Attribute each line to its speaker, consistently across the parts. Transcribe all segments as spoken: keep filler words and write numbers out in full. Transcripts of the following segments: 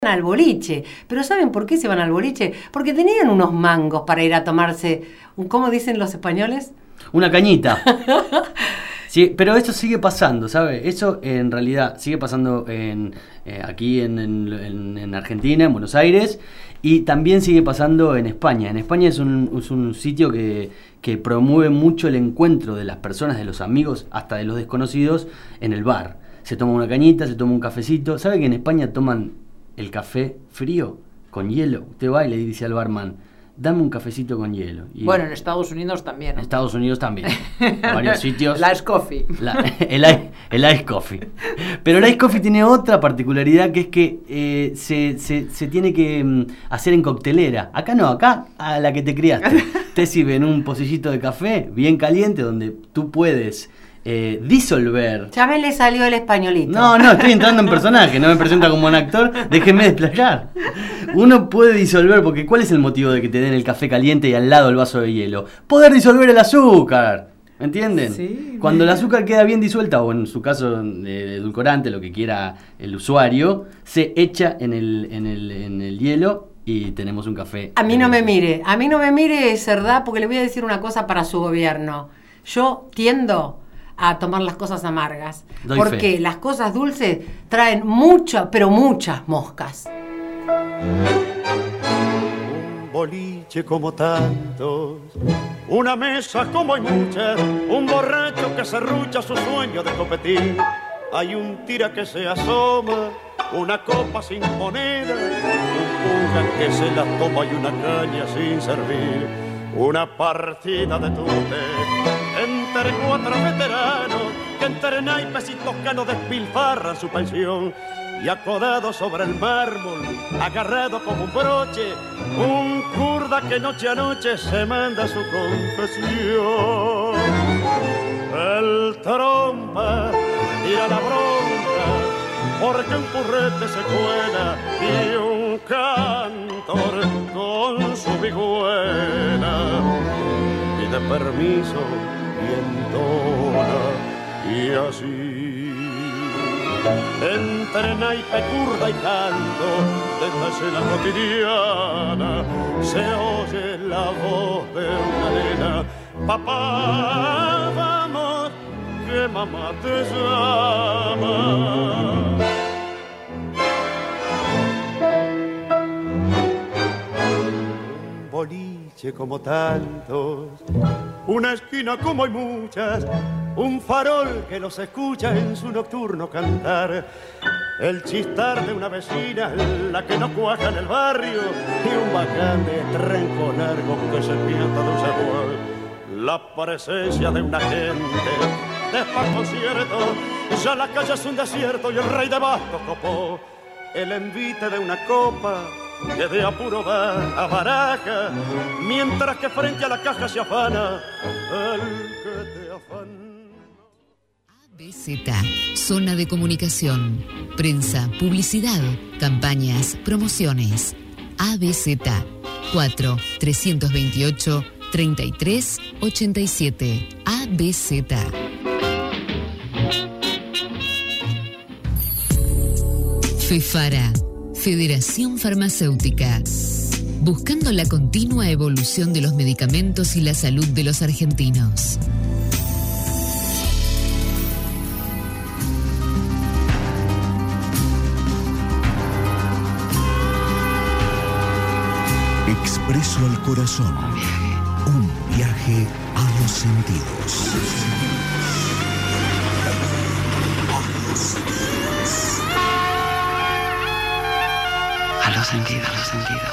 Speaker 1: al boliche. Pero ¿saben por qué se van al boliche? Porque tenían unos mangos para ir a tomarse, un, ¿cómo dicen los españoles?
Speaker 2: Una cañita. Sí, pero esto sigue pasando, ¿sabe? Eso en realidad sigue pasando en, eh, aquí en, en, en Argentina, en Buenos Aires, y también sigue pasando en España. En España es un, es un sitio que, que promueve mucho el encuentro de las personas, de los amigos, hasta de los desconocidos, en el bar. Se toma una cañita, se toma un cafecito. ¿Sabe que en España toman el café frío, con hielo? Usted va y le dice al barman, dame un cafecito con hielo. Y
Speaker 3: bueno, en Estados Unidos también, ¿no?
Speaker 2: En Estados Unidos también. En varios sitios.
Speaker 3: La Ice Coffee.
Speaker 2: La, el, el Ice Coffee. Pero el Ice Coffee tiene otra particularidad, que es que eh, se, se, se tiene que um, hacer en coctelera. Acá no, acá a la que te criaste. Te sirven un pocillito de café bien caliente donde tú puedes Eh, disolver.
Speaker 1: Ya me le salió el españolito.
Speaker 2: No, no, estoy entrando en personaje, no me presenta como un actor, déjeme desplayar. Uno puede disolver, porque ¿cuál es el motivo de que te den el café caliente y al lado el vaso de hielo? Poder disolver el azúcar, ¿entienden? Sí, cuando el azúcar queda bien disuelta, o en su caso de edulcorante, lo que quiera el usuario, se echa en el, en el, en el hielo y tenemos un café.
Speaker 1: A mí no me mire, a mí no me mire, Cerdá, porque le voy a decir una cosa para su gobierno. Yo tiendo a tomar las cosas amargas,
Speaker 2: Doy
Speaker 1: porque
Speaker 2: fe.
Speaker 1: Las cosas dulces traen muchas, pero muchas moscas.
Speaker 4: Un boliche como tantos, una mesa como hay muchas, un borracho que serrucha su sueño de copetín. Hay un tira que se asoma, una copa sin moneda, un puga que se la toma y una caña sin servir. Una partida de tute entre cuatro veteranos que entre naipes y toscanos despilfarran su pensión. Y acodado sobre el mármol, agarrado como un broche, un kurda que noche a noche se manda su confesión. El trompa tira la bronca porque un currete se cuela y un cantor con su vihuela pide permiso y entona, y así entre naipe, curda y canto desde la cotidiana se oye la voz de una nena: papá, vamos, que mamá te llama. Un boliche como tantos, una esquina como hay muchas, un farol que los escucha en su nocturno cantar, el chistar de una vecina, la que no cuaja en el barrio, y un bacán de trenco largo que se pienta de un sagual. La presencia de una gente despaconcierto, ya la calle es un desierto y el rey de bastos copó. El envite de una copa que de apuro va a baraja, mientras que frente a la caja se afana el que te afana.
Speaker 5: A B Z, zona de comunicación, prensa, publicidad, campañas, promociones. A B Z, cuatro tres veintiocho, treinta y tres ochenta y siete. A B Z. FEFARA, Federación Farmacéutica. Buscando la continua evolución de los medicamentos y la salud de los argentinos.
Speaker 6: Expreso al corazón. Un viaje a los sentidos.
Speaker 7: A los sentidos, a los sentidos.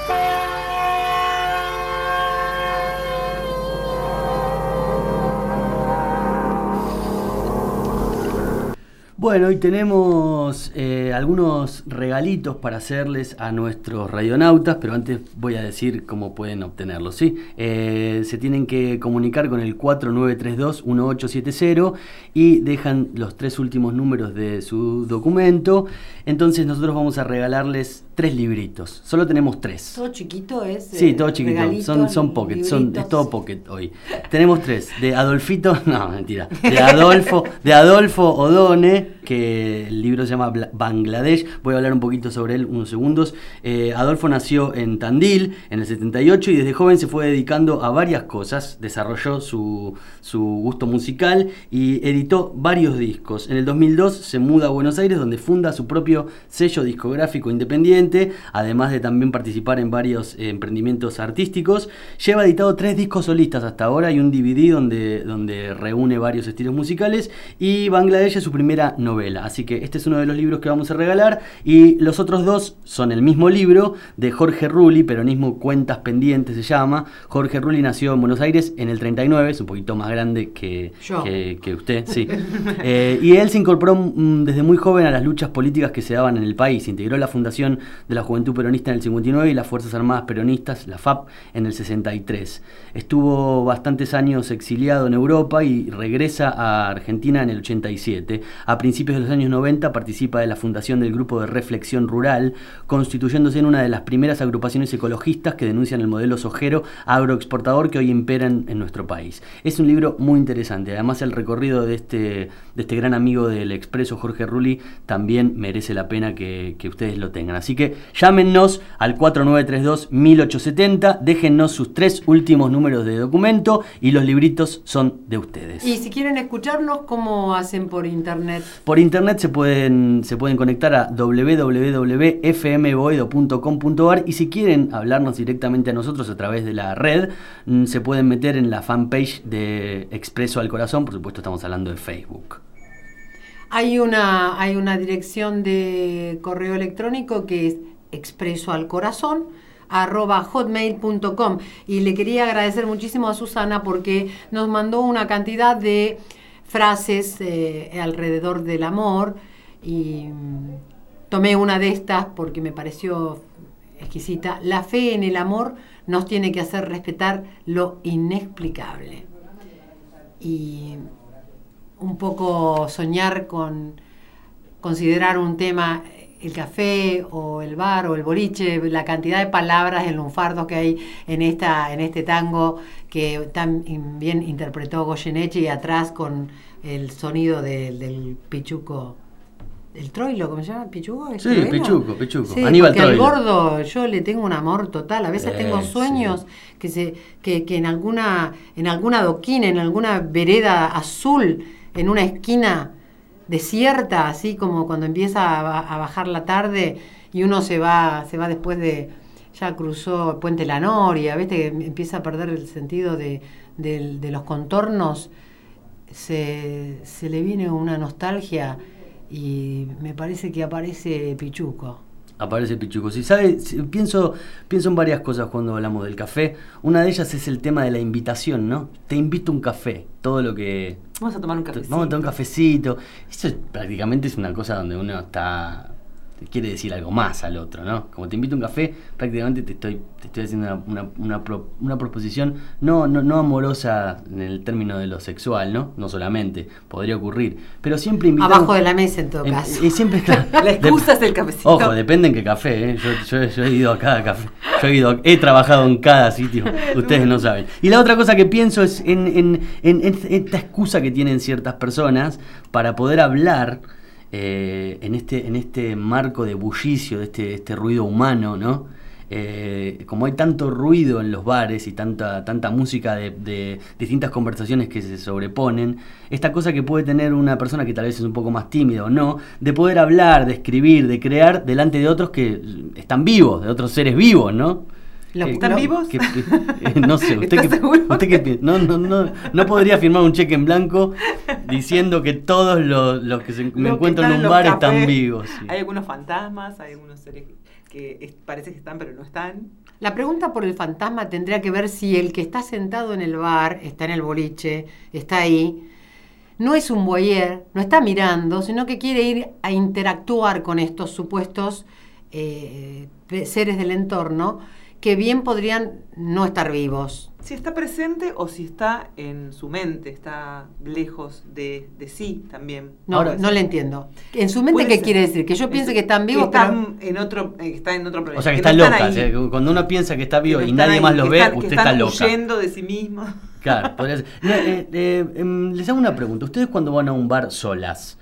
Speaker 2: Bueno, hoy tenemos eh, algunos regalitos para hacerles a nuestros radionautas, pero antes voy a decir cómo pueden obtenerlos, ¿sí? Eh, se tienen que comunicar con el cuatro nueve tres dos, uno ocho siete cero y dejan los tres últimos números de su documento. Entonces nosotros vamos a regalarles tres libritos. Solo tenemos tres.
Speaker 1: ¿Todo chiquito es?
Speaker 2: Sí, todo chiquito. Son, son pocket, son, es todo pocket hoy. Tenemos tres. De Adolfito, no, mentira. De Adolfo, de Adolfo Odone que el libro se llama Bangladesh. Voy a hablar un poquito sobre él unos segundos. Eh, Adolfo nació en Tandil en el setenta y ocho y desde joven se fue dedicando a varias cosas. Desarrolló su, su gusto musical y editó varios discos. En el dos mil dos se muda a Buenos Aires, donde funda su propio sello discográfico independiente, además de también participar en varios eh, emprendimientos artísticos. Lleva editado tres discos solistas hasta ahora y un D V D donde, donde reúne varios estilos musicales, y Bangladesh es su primera novela, así que este es uno de los libros que vamos a regalar, y los otros dos son el mismo libro de Jorge Rulli, Peronismo Cuentas Pendientes se llama. Jorge Rulli nació en Buenos Aires en el treinta y nueve, es un poquito más grande que, que, que usted, sí. eh, y él se incorporó mm, desde muy joven a las luchas políticas que se daban en el país. Integró la fundación de la Juventud Peronista en el cincuenta y nueve y las Fuerzas Armadas Peronistas, la F A P, en el sesenta y tres. Estuvo bastantes años exiliado en Europa y regresa a Argentina en el ochenta y siete. A principios de los años noventa participa de la fundación del Grupo de Reflexión Rural, constituyéndose en una de las primeras agrupaciones ecologistas que denuncian el modelo sojero agroexportador que hoy impera en, en nuestro país. Es un libro muy interesante. Además, el recorrido de este, de este gran amigo del Expreso, Jorge Rulli, también merece la pena que, que ustedes lo tengan. Así que llámenos al cuatro nueve tres dos mil ochocientos setenta, déjennos sus tres últimos números de documento y los libritos son de ustedes.
Speaker 1: Y si quieren escucharnos, ¿cómo hacen por internet?
Speaker 2: Por internet se pueden, se pueden conectar a doble u doble u doble u punto f m boedo punto com punto a r, y si quieren hablarnos directamente a nosotros a través de la red, se pueden meter en la fanpage de Expreso al Corazón. Por supuesto, estamos hablando de Facebook.
Speaker 1: Hay una, hay una dirección de correo electrónico que es expreso al corazón arroba hotmail punto com, y le quería agradecer muchísimo a Susana porque nos mandó una cantidad de frases eh, alrededor del amor, y mm, tomé una de estas porque me pareció exquisita. La fe en el amor nos tiene que hacer respetar lo inexplicable, y un poco soñar con considerar un tema, el café o el bar o el boliche, la cantidad de palabras en lunfardos que hay en esta en este tango que tan bien interpretó Goyeneche, y atrás con el sonido de, del pichuco, el troilo, ¿cómo se llama? ¿Pichuco?
Speaker 2: Sí, troilo? Pichuco, Pichuco.
Speaker 1: Sí,
Speaker 2: Aníbal
Speaker 1: porque
Speaker 2: Troilo.
Speaker 1: al gordo yo le tengo un amor total. A veces
Speaker 2: Eh,
Speaker 1: tengo sueños
Speaker 2: sí.
Speaker 1: que se que, que en alguna en alguna adoquina, en alguna vereda azul, en una esquina desierta, así como cuando empieza a, a bajar la tarde y uno se va se va después de, ya cruzó el puente La Noria, ¿viste? Que empieza a perder el sentido de, de, de los contornos, se, se le viene una nostalgia, y me parece que aparece Pichuco.
Speaker 2: Aparece Pichuco. Si sabe, si, pienso, pienso en varias cosas cuando hablamos del café. Una de ellas es el tema de la invitación, ¿no? Te invito a un café. Todo lo que...
Speaker 3: Vamos a tomar un cafecito.
Speaker 2: Vamos a tomar un cafecito. Eso es, prácticamente es una cosa donde uno está... te quiere decir algo más al otro, ¿no? Como te invito a un café, prácticamente te estoy, te estoy haciendo una, una, una, pro, una proposición no, no, no amorosa en el término de lo sexual, ¿no? No solamente, podría ocurrir, pero siempre invitar...
Speaker 1: Abajo de la mesa, en todo
Speaker 2: en,
Speaker 1: caso.
Speaker 2: Y siempre, claro,
Speaker 3: La excusa es el cafecito.
Speaker 2: Ojo, depende en qué café, ¿eh? Yo, yo, yo he ido a cada café, yo he, ido, he trabajado en cada sitio, ustedes no saben. Y la otra cosa que pienso es en, en, en, en esta excusa que tienen ciertas personas para poder hablar... Eh, en este en este marco de bullicio, de este, este ruido humano, ¿no? Eh, como hay tanto ruido en los bares y tanta tanta música de, de distintas conversaciones que se sobreponen, esta cosa que puede tener una persona que tal vez es un poco más tímida o no, de poder hablar, de escribir, de crear delante de otros que están vivos, de otros seres vivos, ¿no?
Speaker 1: Lo,
Speaker 3: ¿Están
Speaker 1: lo,
Speaker 3: vivos?
Speaker 2: Que, eh, no sé, ¿usted
Speaker 3: ¿Estás
Speaker 2: qué,
Speaker 3: seguro?
Speaker 2: usted qué no, no, no, no podría firmar un cheque en blanco diciendo que todos los, los que se, me
Speaker 3: Lo
Speaker 2: encuentro
Speaker 3: que
Speaker 2: en un
Speaker 3: están
Speaker 2: bar
Speaker 3: los
Speaker 2: están
Speaker 3: cafés.
Speaker 2: vivos. Sí.
Speaker 3: Hay algunos fantasmas, hay algunos seres que es, parece que están pero no están.
Speaker 1: La pregunta por el fantasma tendría que ver si el que está sentado en el bar, está en el boliche, está ahí, no es un voyeur, no está mirando, sino que quiere ir a interactuar con estos supuestos eh, seres del entorno, que bien podrían no estar vivos.
Speaker 3: Si está presente o si está en su mente, está lejos de, de sí también.
Speaker 1: No,
Speaker 2: Ahora,
Speaker 1: no le entiendo. ¿En su mente
Speaker 3: Puede
Speaker 1: qué
Speaker 3: ser.
Speaker 1: quiere decir? Que yo piense que están vivos,
Speaker 3: que están
Speaker 1: pero...
Speaker 3: en otro, eh, que está en otro planeta.
Speaker 2: O sea que
Speaker 3: que
Speaker 2: está
Speaker 3: no
Speaker 2: loca.
Speaker 3: están
Speaker 2: O sea,
Speaker 3: ahí,
Speaker 2: que cuando uno piensa que está vivo
Speaker 3: que no
Speaker 2: y
Speaker 3: están
Speaker 2: nadie
Speaker 3: ahí,
Speaker 2: más lo
Speaker 3: que
Speaker 2: ve,
Speaker 3: están- que
Speaker 2: usted está
Speaker 3: están
Speaker 2: loca.
Speaker 3: huyendo de sí mismo.
Speaker 2: Claro, podría ser. No, eh, eh, em, les hago una pregunta. Ustedes cuando van a un bar solas,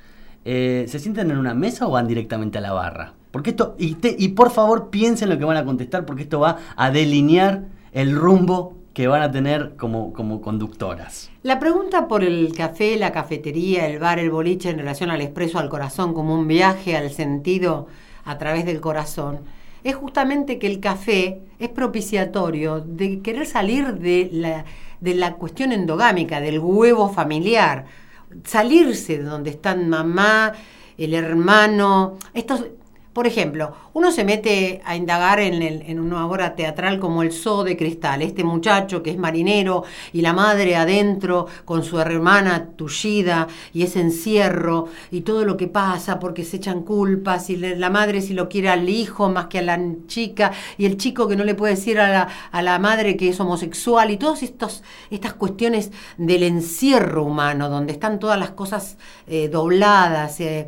Speaker 2: eh, ¿se sientan en una mesa o van directamente a la barra? Porque esto, y, te, y por favor piensen lo que van a contestar, porque esto va a delinear el rumbo que van a tener como, como conductoras.
Speaker 1: La pregunta por el café, la cafetería, el bar, el boliche en relación al expreso al corazón como un viaje al sentido a través del corazón, es justamente que el café es propiciatorio de querer salir de la, de la cuestión endogámica, del huevo familiar, salirse de donde están mamá, el hermano, estos... Por ejemplo, uno se mete a indagar en, el, en una obra teatral como El Zoo de Cristal, este muchacho que es marinero y la madre adentro con su hermana tullida y ese encierro y todo lo que pasa porque se echan culpas y le, la madre si lo quiere al hijo más que a la chica y el chico que no le puede decir a la, a la madre que es homosexual y todas estos, estas cuestiones del encierro humano donde están todas las cosas eh, dobladas, eh,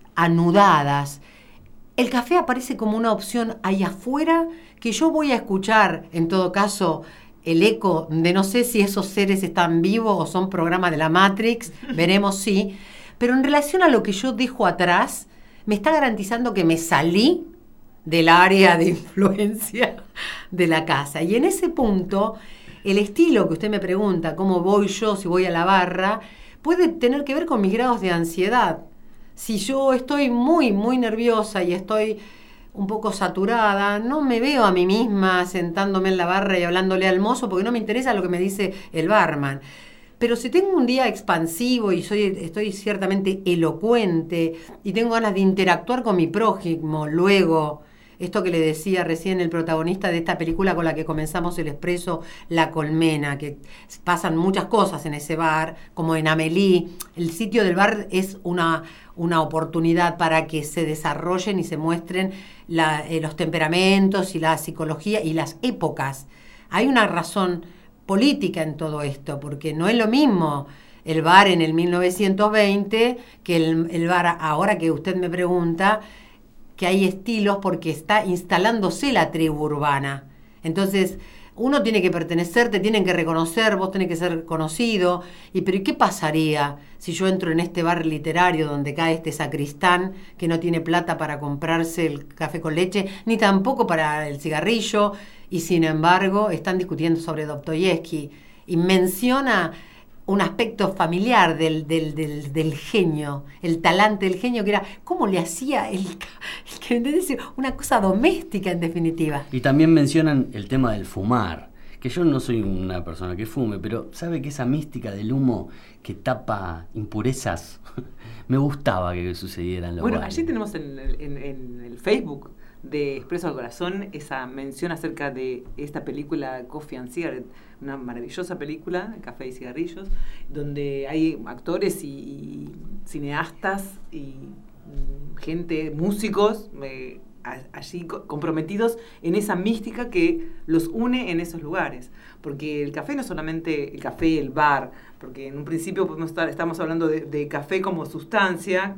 Speaker 1: anudadas. El café aparece como una opción ahí afuera que yo voy a escuchar, en todo caso, el eco de no sé si esos seres están vivos o son programas de la Matrix, veremos si, pero en relación a lo que yo dejo atrás, me está garantizando que me salí del área de influencia de la casa. Y en ese punto, el estilo que usted me pregunta, cómo voy yo, si voy a la barra, puede tener que ver con mis grados de ansiedad. Si yo estoy muy, muy nerviosa y estoy un poco saturada, no me veo a mí misma sentándome en la barra y hablándole al mozo porque no me interesa lo que me dice el barman. Pero si tengo un día expansivo y soy, estoy ciertamente elocuente y tengo ganas de interactuar con mi prójimo, luego, esto que le decía recién el protagonista de esta película con la que comenzamos el expreso, La Colmena, que pasan muchas cosas en ese bar, como en Amélie. El sitio del bar es una... una oportunidad para que se desarrollen y se muestren la, eh, los temperamentos y la psicología y las épocas. Hay una razón política en todo esto, porque no es lo mismo el bar en el mil novecientos veinte que el, el bar ahora que usted me pregunta, que hay estilos porque está instalándose la tribu urbana. Entonces, uno tiene que pertenecer, te tienen que reconocer, vos tenés que ser conocido. Y pero ¿y qué pasaría si yo entro en este bar literario donde cae este sacristán que no tiene plata para comprarse el café con leche, ni tampoco para el cigarrillo, y sin embargo están discutiendo sobre Dostoyevsky y menciona un aspecto familiar del, del, del, del genio, el talante del genio, que era cómo le hacía el, el, el, una cosa doméstica en definitiva.
Speaker 2: Y también mencionan el tema del fumar, que yo no soy una persona que fume, pero sabe que esa mística del humo que tapa impurezas, me gustaba que sucediera en los
Speaker 3: Bueno,
Speaker 2: bares.
Speaker 3: allí tenemos en, en, en el Facebook de Expreso al Corazón esa mención acerca de esta película Coffee and Cigarette, una maravillosa película, Café y Cigarrillos, donde hay actores y, y cineastas y mm, gente, músicos eh, a, allí co- comprometidos en esa mística que los une en esos lugares. Porque el café no es solamente el café, el bar, porque en un principio podemos estar, estamos hablando de, de café como sustancia,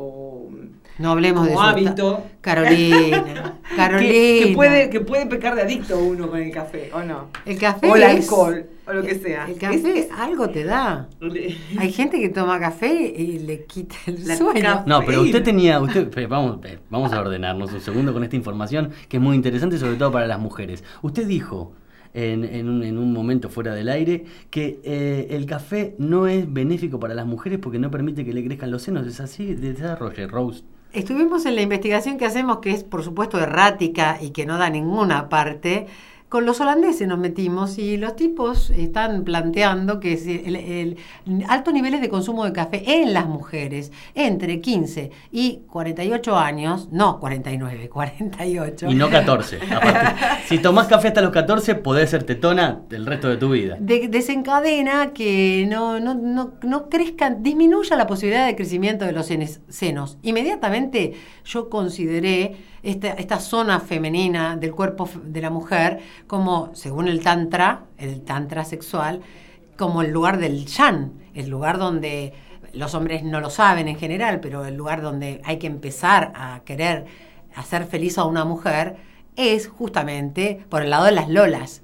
Speaker 3: o
Speaker 1: no hablemos
Speaker 3: como
Speaker 1: de
Speaker 3: hábito.
Speaker 1: Carolina, Carolina.
Speaker 3: Que, que, puede, que puede pecar de adicto uno con el café, ¿o no?
Speaker 1: El café
Speaker 3: o el
Speaker 1: es,
Speaker 3: alcohol, o lo que sea.
Speaker 1: El café
Speaker 3: es, es,
Speaker 1: algo te da. Hay gente que toma café y le quita el
Speaker 3: La
Speaker 1: sueño.
Speaker 3: café.
Speaker 2: No, pero usted tenía, usted, vamos, vamos a ordenarnos un segundo con esta información que es muy interesante, sobre todo para las mujeres. Usted dijo en, en, un, en un momento fuera del aire que eh, el café no es benéfico para las mujeres porque no permite que le crezcan los senos. ¿Es así? Desarrolle, Rose.
Speaker 1: Estuvimos en la investigación que hacemos, que es por supuesto errática y que no da ninguna parte. Con los holandeses nos metimos y los tipos están planteando que el, el, el altos niveles de consumo de café en las mujeres entre quince y cuarenta y ocho años, no cuarenta y nueve, cuarenta y ocho.
Speaker 2: Y no catorce. Aparte, si tomás café hasta los catorce, podés ser tetona el resto de tu vida.
Speaker 1: De, desencadena que no, no, no, no crezcan, disminuya la posibilidad de crecimiento de los senos. Inmediatamente yo consideré esta, esta zona femenina del cuerpo de la mujer como, según el tantra, el tantra sexual, como el lugar del yan, el lugar donde los hombres no lo saben en general, pero el lugar donde hay que empezar a querer hacer feliz a una mujer es justamente por el lado de las lolas.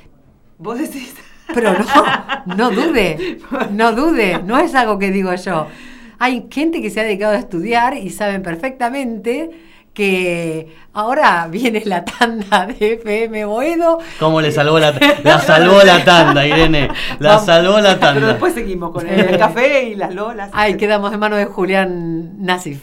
Speaker 3: ¿Vos decís?
Speaker 1: Pero no, no dude, no dude, no es algo que digo yo. hay gente que se ha dedicado a estudiar y saben perfectamente que ahora viene la tanda de F M Boedo.
Speaker 2: ¿Cómo le salvó la tanda? La salvó la tanda, Irene. La Vamos. salvó la tanda.
Speaker 3: Pero después seguimos con el, el café y las lolas.
Speaker 1: Ay, quedamos en manos de Julián Nasif.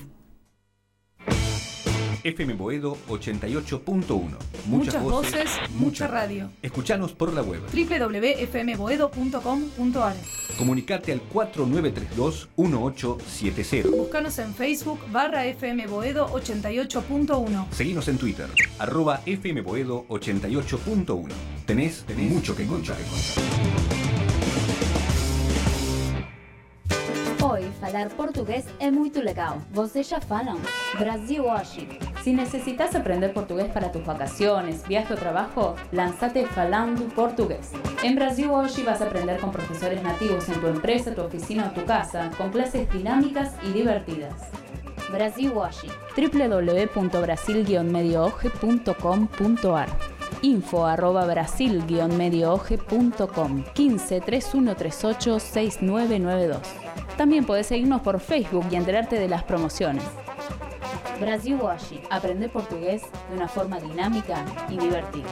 Speaker 8: F M Boedo ochenta y ocho punto uno.
Speaker 9: Muchas, Muchas voces, voces, mucha radio.
Speaker 8: Escuchanos por la web
Speaker 9: doble u doble u doble u punto f m boedo punto com punto a r.
Speaker 8: Comunicate al cuatro nueve tres dos uno ocho siete cero.
Speaker 9: Buscanos en Facebook barra F M Boedo ochenta y ocho punto uno.
Speaker 8: Seguinos en Twitter, arroba F M Boedo ochenta y ocho punto uno. Tenés, tenés mucho que contar.
Speaker 10: Hoy, falar portugués é muito legal. Vocês já falam? Brasil hoje. Si necesitas aprender portugués para tus vacaciones, viaje o trabajo, lánzate Falando Portugués. En Brasil hoje vas a aprender con profesores nativos en tu empresa, tu oficina o tu casa, con clases dinámicas y divertidas. Brasil hoje. doble u doble u doble u punto brasil guion medio oje punto com punto a r. Info arroba brasil guion medio oje punto com. quince, treinta y uno treinta y ocho, sesenta y nueve noventa y dos. También podés seguirnos por Facebook y enterarte de las promociones. Brasil hoje. Aprende portugués de una forma dinámica y divertida.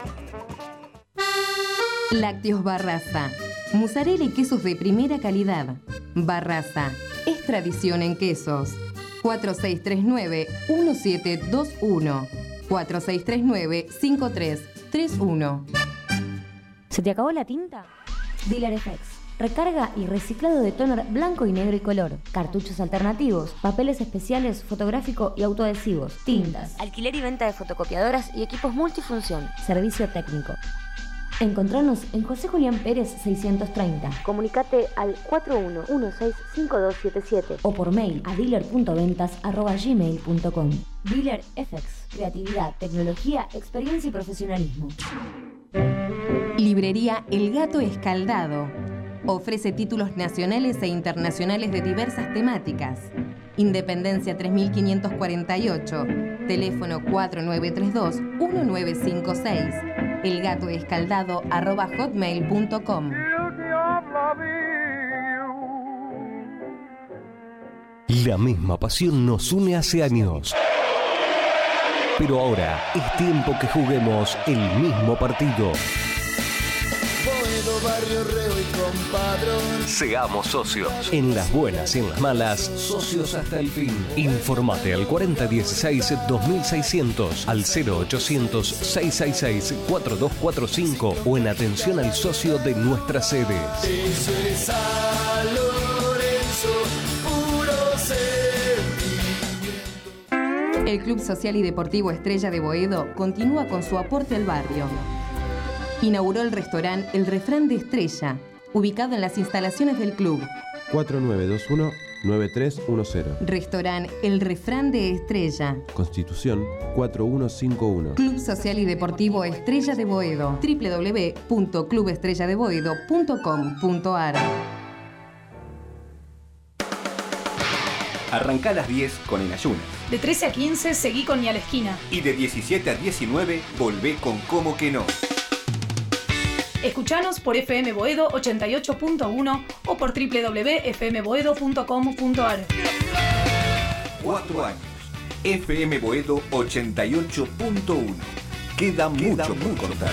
Speaker 11: Lácteos Barraza. Mozzarella y quesos de primera calidad. Barraza. Es tradición en quesos. cuatro seis tres nueve, uno siete dos uno. cuatro seis tres nueve, cinco tres tres uno.
Speaker 10: ¿Se te acabó la tinta? Dealer F X. Recarga y reciclado de toner blanco y negro y color. Cartuchos alternativos, papeles especiales, fotográfico y autoadhesivos. Tintas. Alquiler y venta de fotocopiadoras y equipos multifunción. Servicio técnico. Encontranos en José Julián Pérez seiscientos treinta. Comunicate al cuatro uno uno seis cinco dos siete siete o por mail a dealer punto ventas arroba gmail punto com. Dealer F X. Creatividad, tecnología, experiencia y profesionalismo.
Speaker 11: Librería El Gato Escaldado. Ofrece títulos nacionales e internacionales de diversas temáticas. Independencia tres mil quinientos cuarenta y ocho. Teléfono cuatro nueve tres dos, uno nueve cinco seis. elgatoescaldado arroba hotmail punto com.
Speaker 6: La misma pasión nos une hace años. Pero ahora es tiempo que juguemos el mismo partido.
Speaker 12: Barrio Reo y Compadrón.
Speaker 6: Seamos socios. En las buenas y en las malas, socios hasta el fin. Informate al cuarenta dieciséis dos mil seiscientos, al cero ochocientos seiscientos sesenta y seis cuarenta y dos cuarenta y cinco o en atención al socio de nuestras sedes.
Speaker 12: Eso es San Lorenzo, puro sentimiento.
Speaker 11: El Club Social y Deportivo Estrella de Boedo continúa con su aporte al barrio. Inauguró el restaurante El Refrán de Estrella, ubicado en las instalaciones del club.
Speaker 13: cuatro nueve dos uno, nueve tres uno cero.
Speaker 11: Restaurante El Refrán de Estrella.
Speaker 13: Constitución cuatro uno cinco uno.
Speaker 11: Club Social y Deportivo Estrella de Boedo. doble u doble u doble u punto club estrella de boedo punto com punto a r.
Speaker 8: Arrancá a las diez con En Ayunas.
Speaker 9: De trece a quince seguí con Ni a la Esquina.
Speaker 8: Y de diecisiete a diecinueve volvé con Cómo que no.
Speaker 9: Escuchanos por F M Boedo ochenta y ocho punto uno o por doble u doble u doble u punto f m boedo punto com punto a r.
Speaker 8: Cuatro años. F M Boedo ochenta y ocho punto uno. Queda, Queda mucho por contar.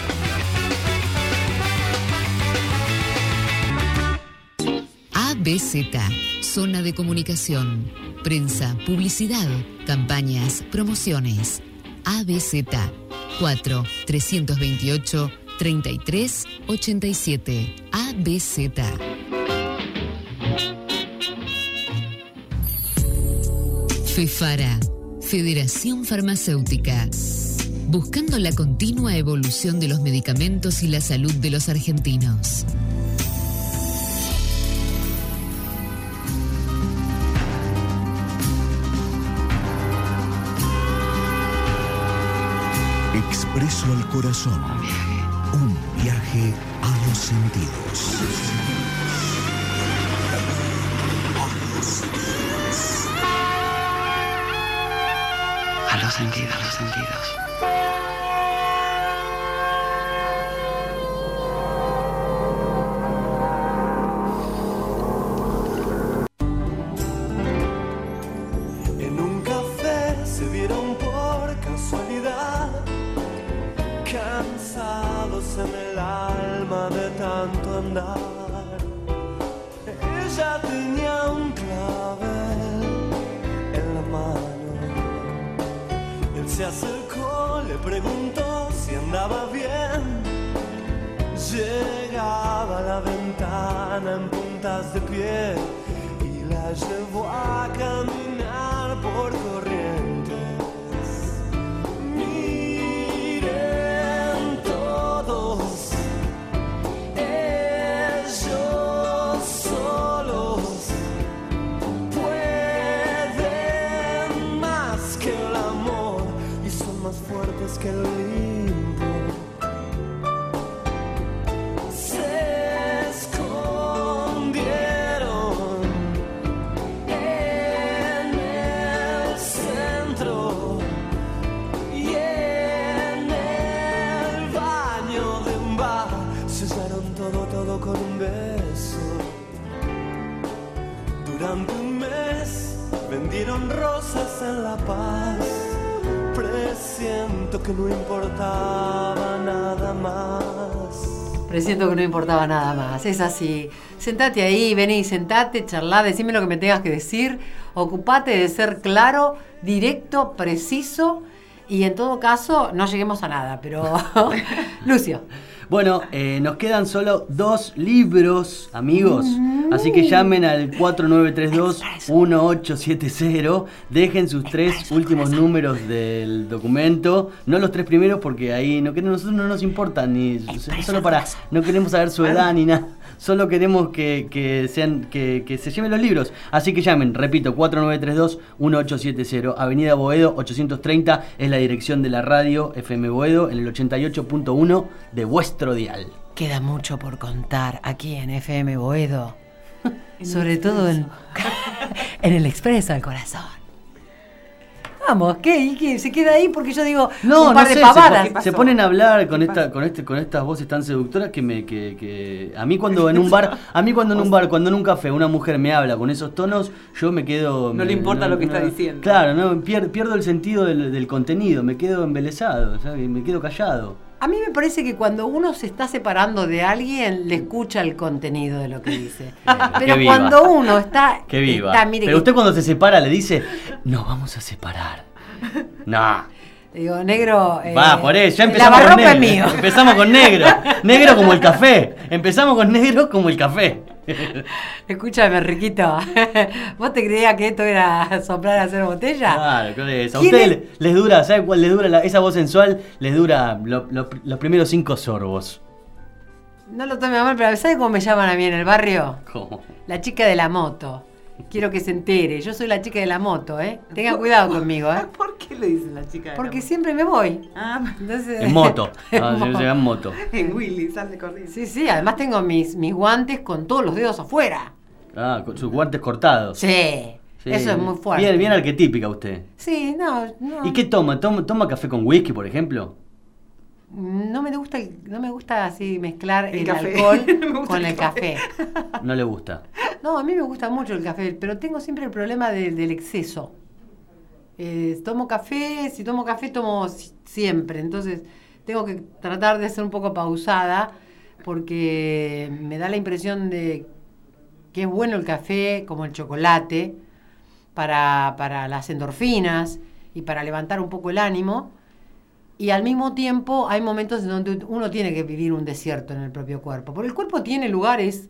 Speaker 5: A B Z, Zona de Comunicación. Prensa, publicidad, campañas, promociones. A B Z, cuatro trescientos veintiocho treinta y tres ochenta y siete. A B Z. FEFARA, Federación Farmacéutica. Buscando la continua evolución de los medicamentos y la salud de los argentinos.
Speaker 6: Expreso al corazón. Un viaje a los sentidos.
Speaker 7: A los sentidos, a los sentidos.
Speaker 12: en el alma de tanto andar. Ella tenía un clavel en la mano. Él se acercó, le preguntó si andaba bien. Llegaba a la ventana en puntas de pie y la llevó a caminar por Corrientes. Miren todos, ellos solos pueden más que el amor y son más fuertes que el Olimpo. Con un beso. Durante un mes vendieron rosas en La Paz. Presiento que no importaba nada más.
Speaker 1: Presiento que no importaba nada más. Es así. Sentate ahí, vení, sentate, charlá, decime lo que me tengas que decir. Ocupate de ser claro, directo, preciso. Y en todo caso, no lleguemos a nada, pero... Lucio.
Speaker 2: Bueno, eh, nos quedan solo dos libros, amigos. Así que llamen al cuatro nueve tres dos uno ocho siete cero. Dejen sus tres últimos números del documento. No los tres primeros porque ahí no queremos, nosotros no nos importa ni solo para, no queremos saber su edad ni nada. Solo queremos que, que sean que, que se lleven los libros. Así que llamen, repito, cuatro nueve tres dos uno ocho siete cero. Avenida Boedo ochocientos treinta es la dirección de la radio F M Boedo en el ochenta y ocho punto uno de vuestro dial.
Speaker 1: Queda mucho por contar aquí en F M Boedo. Sobre todo en, en el Expreso del Corazón. Vamos, ¿qué? ¿Y qué? ¿Se queda ahí? Porque yo digo
Speaker 2: no,
Speaker 1: un par
Speaker 2: no
Speaker 1: de
Speaker 2: sé,
Speaker 1: pavadas.
Speaker 2: Se, se ponen a hablar con esta, con este, con estas voces tan seductoras que me, que, que a mí cuando en un bar, a mí cuando en un bar, cuando en un café una mujer me habla con esos tonos, yo me quedo.
Speaker 3: No
Speaker 2: me,
Speaker 3: le importa
Speaker 2: no,
Speaker 3: lo que
Speaker 2: no,
Speaker 3: está diciendo.
Speaker 2: Claro, no, pierdo, pierdo el sentido del, del contenido, me quedo embelesado, ¿sabes? Me quedo callado.
Speaker 1: A mí me parece que cuando uno se está separando de alguien, le escucha el contenido de lo que dice. Pero
Speaker 2: que viva.
Speaker 1: Cuando uno está...
Speaker 2: Que viva.
Speaker 1: Está, mire,
Speaker 2: Pero
Speaker 1: que,
Speaker 2: usted cuando se separa le dice, nos vamos a separar. No.
Speaker 1: Digo, negro... Eh,
Speaker 2: Va, por eso, ya
Speaker 1: el
Speaker 2: empezamos con
Speaker 1: lavarropa
Speaker 2: negro.
Speaker 1: es mío.
Speaker 2: Empezamos con negro. Negro como el café. Empezamos con negro como el café.
Speaker 1: Escúchame, Riquito. ¿Vos te creías que esto era soplar a hacer botella?
Speaker 2: Claro, ¿qué es? A ustedes es? les dura, ¿sabe cuál les dura? La, esa voz sensual les dura lo, lo, los primeros cinco sorbos.
Speaker 1: No lo tome a mal, pero ¿sabe cómo me llaman a mí en el barrio?
Speaker 2: ¿Cómo?
Speaker 1: La chica de la moto. Quiero que se entere. Yo soy la chica de la moto, ¿eh? Tenga cuidado conmigo, ¿eh?
Speaker 3: ¿Por qué le dicen la chica de
Speaker 1: Porque
Speaker 3: la moto?
Speaker 1: siempre me voy.
Speaker 3: Ah,
Speaker 1: entonces...
Speaker 2: En moto.
Speaker 1: en
Speaker 2: Ah,
Speaker 1: moto.
Speaker 2: llega en moto.
Speaker 3: En Willy, sale corriendo.
Speaker 1: Sí, sí, además tengo mis, mis guantes con todos los dedos afuera.
Speaker 2: Ah, con sus guantes cortados.
Speaker 1: Sí, sí, eso es muy fuerte.
Speaker 2: Bien, bien arquetípica usted.
Speaker 1: Sí, no, no.
Speaker 2: ¿Y qué toma? ¿Toma, toma café con whisky, por ejemplo?
Speaker 1: No me gusta, el, no me gusta así mezclar el,
Speaker 3: El café.
Speaker 1: alcohol
Speaker 3: Me gusta
Speaker 1: con
Speaker 3: el
Speaker 1: el café.
Speaker 2: No le gusta.
Speaker 1: No, a mí me gusta mucho el café, pero tengo siempre el problema de, del exceso. Eh, tomo café, si tomo café tomo si- siempre, entonces tengo que tratar de ser un poco pausada porque me da la impresión de que es bueno el café como el chocolate para, para las endorfinas y para levantar un poco el ánimo. Y al mismo tiempo hay momentos en donde uno tiene que vivir un desierto en el propio cuerpo. Porque el cuerpo tiene lugares,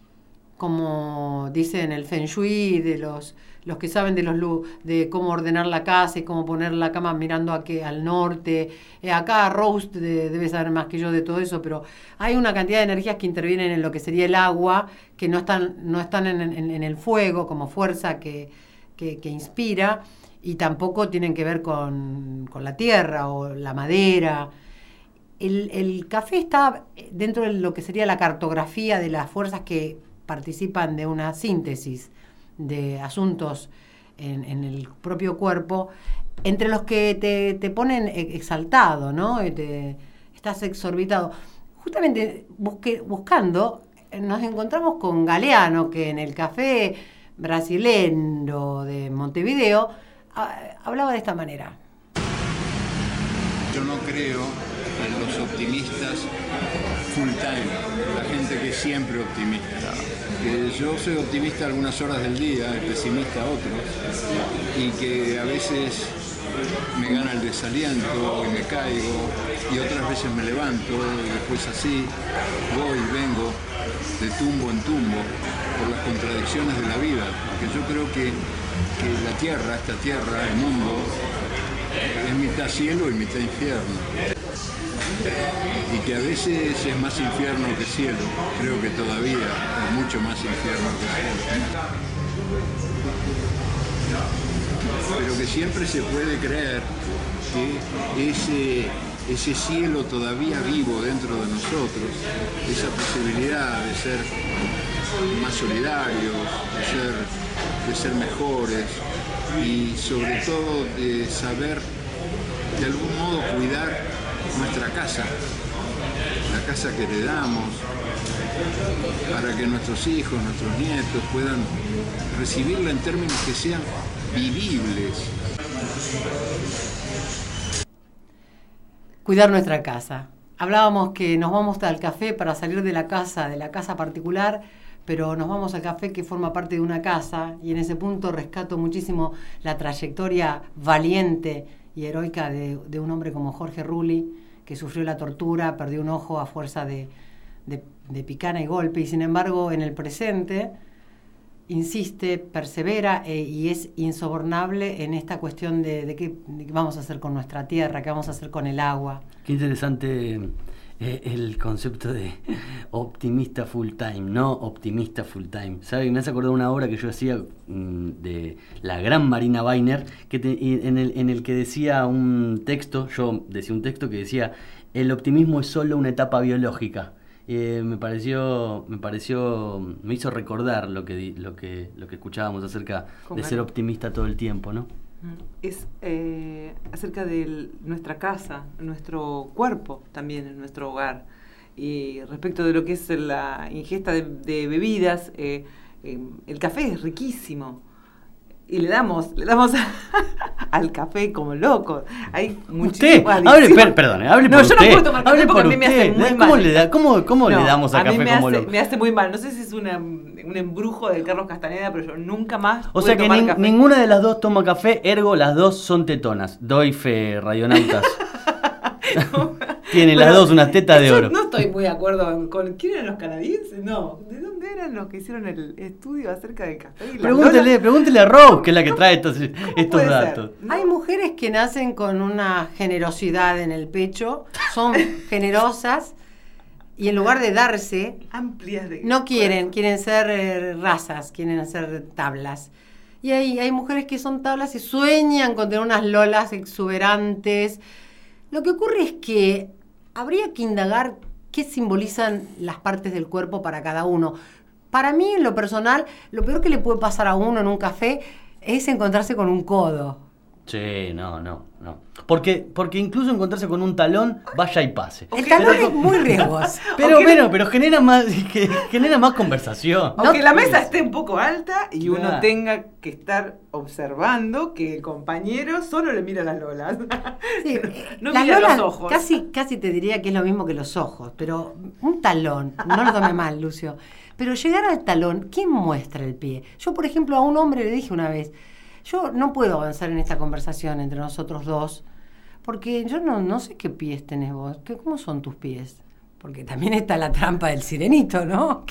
Speaker 1: como dicen el Feng Shui, de los, los que saben de los lu- de cómo ordenar la casa y cómo poner la cama mirando a que, al norte. Eh, acá Rose de- debe saber más que yo de todo eso, pero hay una cantidad de energías que intervienen en lo que sería el agua, que no están, no están en, en- en el fuego como fuerza que, que, que inspira. Y tampoco tienen que ver con, con la tierra o la madera. El, el café está dentro de lo que sería la cartografía de las fuerzas que participan de una síntesis de asuntos en, en el propio cuerpo, entre los que te, te ponen exaltado, ¿no? Y te, estás exorbitado. Justamente busque, buscando, nos encontramos con Galeano, que en el café brasilero de Montevideo hablaba de esta manera.
Speaker 14: Yo no creo eh, los optimistas full time, la gente que es siempre optimista. Que yo soy optimista algunas horas del día, pesimista otros, y que a veces me gana el desaliento y me caigo, y otras veces me levanto y después así voy y vengo de tumbo en tumbo por las contradicciones de la vida, porque yo creo que, que la tierra, esta tierra, el mundo, es mitad cielo y mitad infierno, y que a veces es más infierno que cielo. Creo que todavía es mucho más infierno que cielo, pero que siempre se puede creer que ese, ese cielo todavía vivo dentro de nosotros, esa posibilidad de ser más solidarios, de ser, de ser mejores, y sobre todo de saber de algún modo cuidar nuestra casa, la casa que heredamos, para que nuestros hijos, nuestros nietos puedan recibirla en términos que sean vivibles.
Speaker 1: Cuidar nuestra casa. Hablábamos que nos vamos al café para salir de la casa, de la casa particular, pero nos vamos al café que forma parte de una casa, y en ese punto rescato muchísimo la trayectoria valiente y heroica de, de un hombre como Jorge Rulli, que sufrió la tortura, perdió un ojo a fuerza de, de, de picana y golpe, y sin embargo en el presente insiste, persevera eh, y es insobornable en esta cuestión de, de, qué, de qué vamos a hacer con nuestra tierra, qué vamos a hacer con el agua.
Speaker 2: Qué interesante eh, el concepto de optimista full time, no optimista full time. ¿Sabe? Me hace acordar una obra que yo hacía mmm, de la gran Marina Weiner, que te, en, el, en el que decía un texto, yo decía un texto que decía: el optimismo es solo una etapa biológica. Eh, me pareció, me pareció, me hizo recordar lo que lo que lo que escuchábamos acerca de ser optimista todo el tiempo, ¿no?
Speaker 3: Es eh, acerca de nuestra casa, nuestro cuerpo también, nuestro hogar. Y respecto de lo que es la ingesta de, de bebidas, eh, eh, el café es riquísimo. Y le damos, le damos al café como locos. Hay
Speaker 2: usted, hable, per, perdón, hable
Speaker 3: no,
Speaker 2: por
Speaker 3: yo
Speaker 2: usted.
Speaker 3: No puedo tomar café porque a mí me hace muy
Speaker 2: ¿Cómo
Speaker 3: mal.
Speaker 2: Le da, ¿Cómo, cómo
Speaker 3: no,
Speaker 2: le damos a, a café
Speaker 3: mí me
Speaker 2: como
Speaker 3: hace,
Speaker 2: loco?
Speaker 3: me hace muy mal. No sé si es una, un embrujo de Carlos Castaneda, pero yo nunca más
Speaker 2: O sea que
Speaker 3: tomar
Speaker 2: ni,
Speaker 3: café.
Speaker 2: ninguna de las dos toma café, ergo las dos son tetonas. Doy fe, radionautas. Tienen las dos unas tetas de oro.
Speaker 3: No estoy muy de acuerdo con... ¿Quién eran los canadienses? No. ¿De dónde eran los que hicieron el estudio acerca del café?
Speaker 2: Pregúntele, pregúntele a Rose, que es la que trae estos, estos datos.
Speaker 1: ¿No? Hay mujeres que nacen con una generosidad en el pecho, son generosas, y en lugar de darse,
Speaker 3: amplias de
Speaker 1: no quieren, quieren ser eh, razas, quieren ser tablas. Y hay, hay mujeres que son tablas y sueñan con tener unas lolas exuberantes. Lo que ocurre es que habría que indagar qué simbolizan las partes del cuerpo para cada uno. Para mí, en lo personal, lo peor que le puede pasar a uno en un café es encontrarse con un codo.
Speaker 2: Sí, no, no, no. Porque, porque incluso encontrarse con un talón, vaya y pase.
Speaker 1: El talón pero, es muy riesgoso.
Speaker 2: Pero okay, bueno, pero genera más, que, genera más conversación.
Speaker 3: Aunque no, la mesa esté un poco alta y
Speaker 2: claro.
Speaker 3: uno tenga que estar observando que el compañero solo le mira las lolas.
Speaker 1: Sí,
Speaker 3: no
Speaker 1: las
Speaker 3: mira
Speaker 1: lolas,
Speaker 3: los ojos.
Speaker 1: Casi, casi te diría que es lo mismo que los ojos, pero un talón, no lo tome mal, Lucio. Pero llegar al talón, ¿quién muestra el pie? Yo, por ejemplo, a un hombre le dije una vez, yo no puedo avanzar en esta conversación entre nosotros dos, porque yo no, no sé qué pies tenés vos, ¿Qué, ¿cómo son tus pies? Porque también está la trampa del sirenito, ¿no?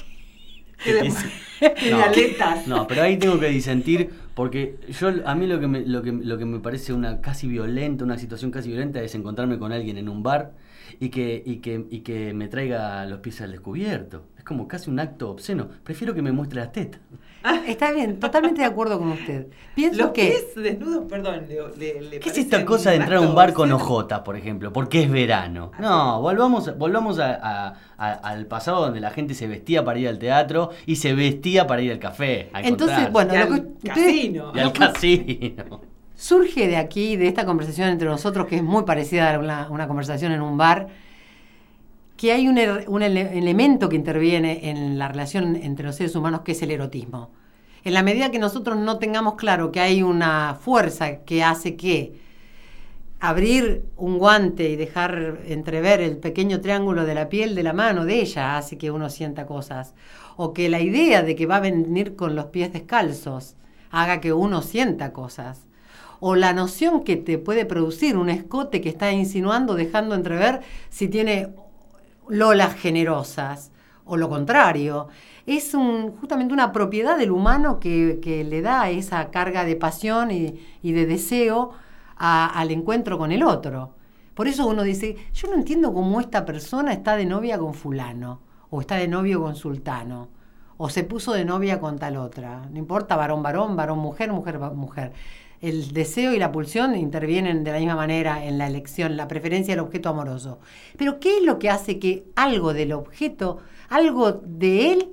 Speaker 2: no, aletas. No, pero ahí tengo que disentir, porque yo a mí lo que me, lo que, lo que me parece una casi violenta, una situación casi violenta es encontrarme con alguien en un bar y que, y que, y que me traiga los pies al descubierto. Es como casi un acto obsceno. Prefiero que me muestre las tetas.
Speaker 1: Ah, está bien, totalmente de acuerdo con usted. Pienso
Speaker 3: los
Speaker 1: que...
Speaker 3: pies desnudos, perdón, le, le, le
Speaker 2: ¿Qué es esta cosa de entrar a un bar con ojotas, por ejemplo? Porque es verano. No, volvamos, volvamos a, a, a, al pasado donde la gente se vestía para ir al teatro y se vestía para ir al café. A
Speaker 1: Entonces, bueno,
Speaker 3: y
Speaker 1: lo
Speaker 3: al
Speaker 1: que
Speaker 3: casino.
Speaker 2: Y al casino.
Speaker 1: Surge de aquí, de esta conversación entre nosotros, que es muy parecida a una, una conversación en un bar, que hay un, un ele- elemento que interviene en la relación entre los seres humanos, que es el erotismo. En la medida que nosotros no tengamos claro que hay una fuerza que hace que abrir un guante y dejar entrever el pequeño triángulo de la piel de la mano de ella hace que uno sienta cosas. O que la idea de que va a venir con los pies descalzos haga que uno sienta cosas. O la noción que te puede producir un escote que está insinuando, dejando entrever si tiene lolas generosas, o lo contrario. Es un, justamente una propiedad del humano que, que le da esa carga de pasión y, y de deseo a, al encuentro con el otro. Por eso uno dice, yo no entiendo cómo esta persona está de novia con fulano, o está de novio con sultano, o se puso de novia con tal otra. No importa, varón, varón, varón, mujer, mujer, mujer. El deseo y la pulsión intervienen de la misma manera en la elección, la preferencia del objeto amoroso. Pero ¿qué es lo que hace que algo del objeto, algo de él,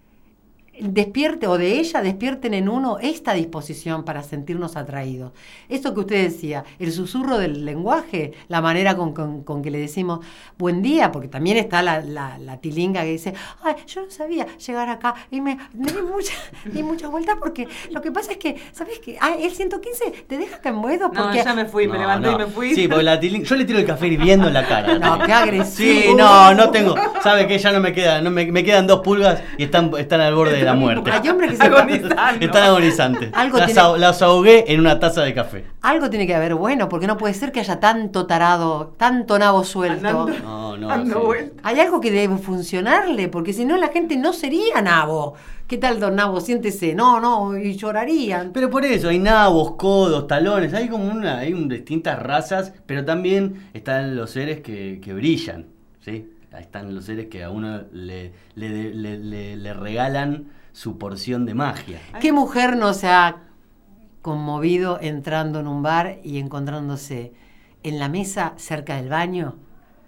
Speaker 1: despierte o de ella despierten en uno esta disposición para sentirnos atraídos? Eso que usted decía, el susurro del lenguaje, la manera con, con, con que le decimos buen día, porque también está la, la, la tilinga que dice, ay, yo no sabía llegar acá y me, me di muchas di muchas vueltas porque lo que pasa es que, ¿sabes qué? Ah, el ciento quince te deja acá en Boedo porque...
Speaker 3: No, ya me fui,
Speaker 2: No,
Speaker 3: me levanté
Speaker 2: no.
Speaker 3: y me fui.
Speaker 2: Sí, porque la tilinga, yo le tiro el café hirviendo en la cara.
Speaker 1: No, qué agresivo.
Speaker 2: Sí, no, no tengo, sabe que ya no me queda, no me, me quedan dos pulgas y están, están al borde de la muerte.
Speaker 1: Hay hombres que se
Speaker 3: Agonizando.
Speaker 2: Están agonizantes.
Speaker 1: Algo
Speaker 2: las,
Speaker 1: tiene-
Speaker 2: ahogué, las ahogué en una taza de café.
Speaker 1: Algo tiene que haber bueno, porque no puede ser que haya tanto tarado, tanto nabo suelto.
Speaker 3: Andando.
Speaker 2: No, no.
Speaker 3: Dando
Speaker 2: sí.
Speaker 3: vueltas.
Speaker 1: Hay algo que debe funcionarle, porque si no la gente no sería nabo. ¿Qué tal, don Nabo? Siéntese. No, no, y llorarían.
Speaker 2: Pero por eso, hay nabos, codos, talones, hay como una, hay un, distintas razas, pero también están los seres que, que brillan, ¿sí? Ahí están los seres que a uno le, le, le, le, le regalan su porción de magia.
Speaker 1: ¿Qué mujer no se ha conmovido entrando en un bar y encontrándose en la mesa cerca del baño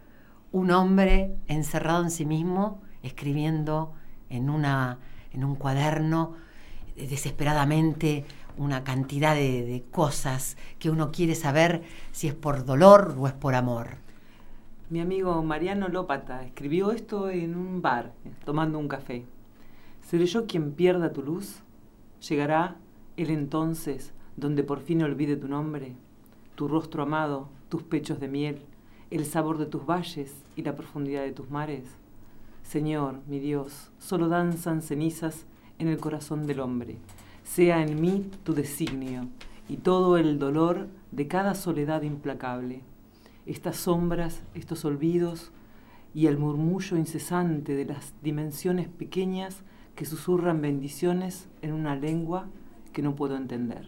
Speaker 1: un hombre encerrado en sí mismo, escribiendo en, una, en un cuaderno desesperadamente una cantidad de, de cosas que uno quiere saber si es por dolor o es por amor?
Speaker 3: Mi amigo Mariano Lópata escribió esto en un bar, tomando un café. ¿Seré yo quien pierda tu luz? ¿Llegará el entonces donde por fin olvide tu nombre, tu rostro amado, tus pechos de miel, el sabor de tus valles y la profundidad de tus mares? Señor, mi Dios, solo danzan cenizas en el corazón del hombre. Sea en mí tu designio y todo el dolor de cada soledad implacable. Estas sombras, estos olvidos y el murmullo incesante de las dimensiones pequeñas que susurran bendiciones en una lengua que no puedo entender.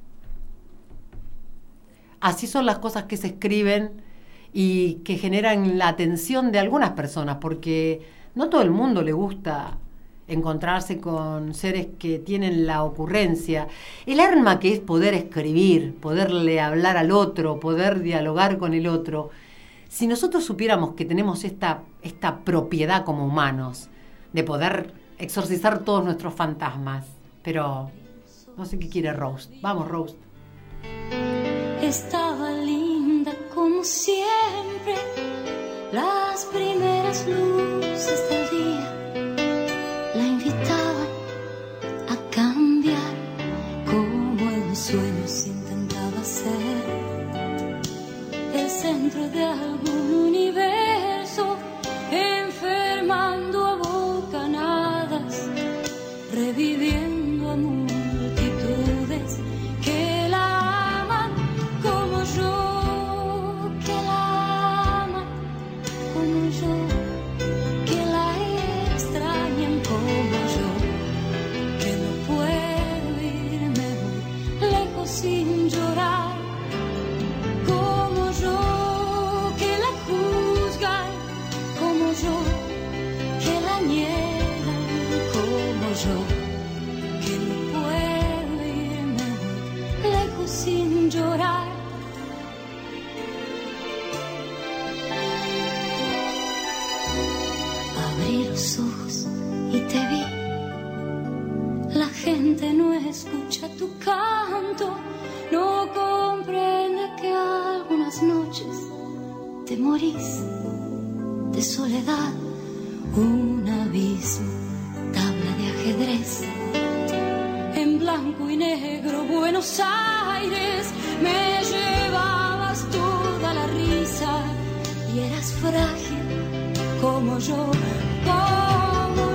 Speaker 1: Así son las cosas que se escriben y que generan la atención de algunas personas, porque no todo el mundo le gusta encontrarse con seres que tienen la ocurrencia. El arma que es poder escribir, poderle hablar al otro, poder dialogar con el otro. Si nosotros supiéramos que tenemos esta, esta propiedad como humanos de poder exorcizar todos nuestros fantasmas, pero no sé qué quiere Rose. Vamos, Rose.
Speaker 15: Estaba linda como siempre, las primeras luces del día la invitaban a cambiar, como en sueños intentaba ser el centro de algún universo, enfermando a bocanadas, reviviendo a multitudes que la aman como yo, que la aman como yo, que la extrañan como yo, que no puedo irme muy lejos sin llorar, como yo, que la juzgan como yo, que la niegan como yo, que no puedo irme muy lejos sin llorar. Abrí los ojos y te vi. La gente no escucha tu canto, no comprende que algunas noches te morís de soledad. Un abismo, tabla de ajedrez, en blanco y negro Buenos Aires, me llevabas tú pensar y eras frágil como yo, como